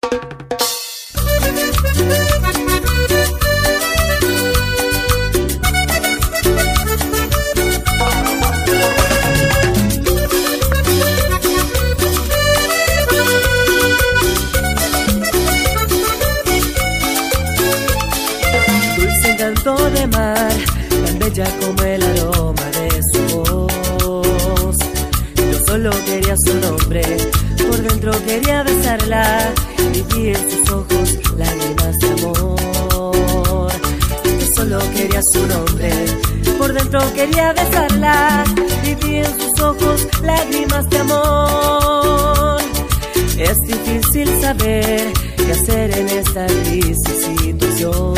De mar, tan bella como el aroma de su voz. Yo solo quería su nombre, por dentro quería besarla y vi en sus ojos lágrimas de amor. Yo solo quería su nombre, por dentro quería besarla y vi en sus ojos lágrimas de amor. Es difícil saber qué hacer en esta crisis situación.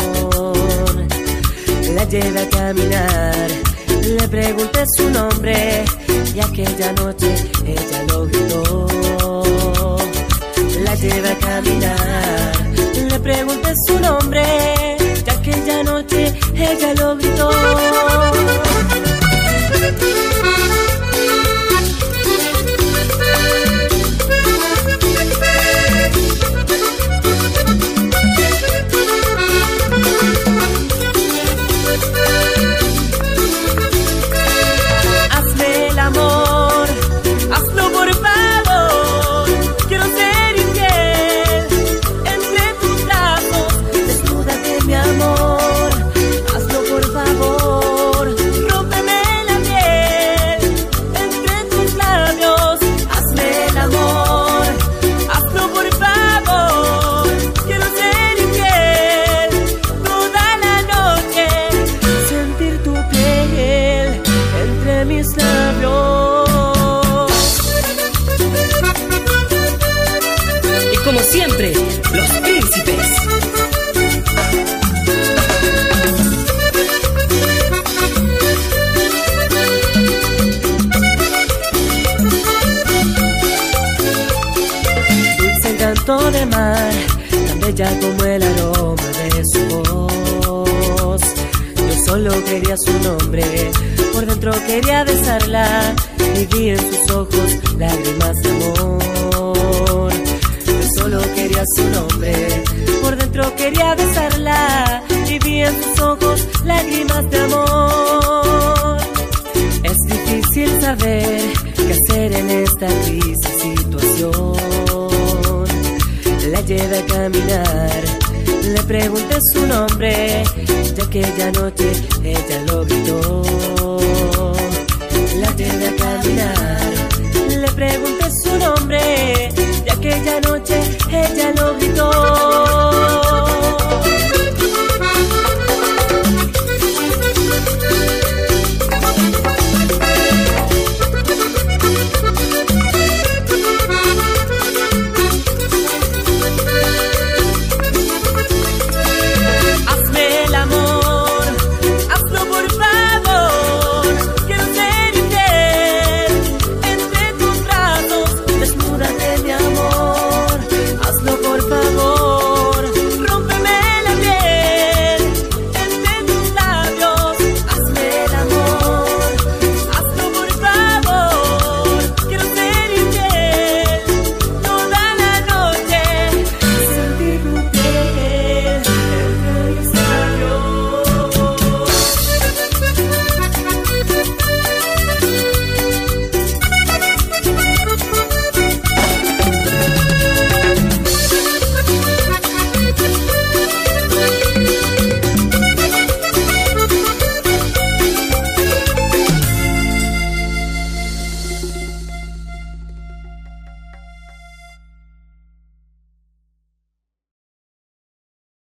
La llevé a caminar, le pregunté su nombre y aquella noche ella lo gritó. La llevé a caminar, le pregunté su nombre y aquella noche ella lo gritó. Como siempre, los príncipes. Dulce encanto de mar, tan bella como el aroma de su voz. Yo solo quería su nombre, por dentro quería besarla y vi en sus ojos lágrimas de amor. Solo quería su nombre, por dentro quería besarla y vi en sus ojos lágrimas de amor. Es difícil saber qué hacer en esta crisis situación. La llevé a caminar, le pregunté su nombre y aquella noche ella lo gritó. La llevé a caminar, le pregunté su nombre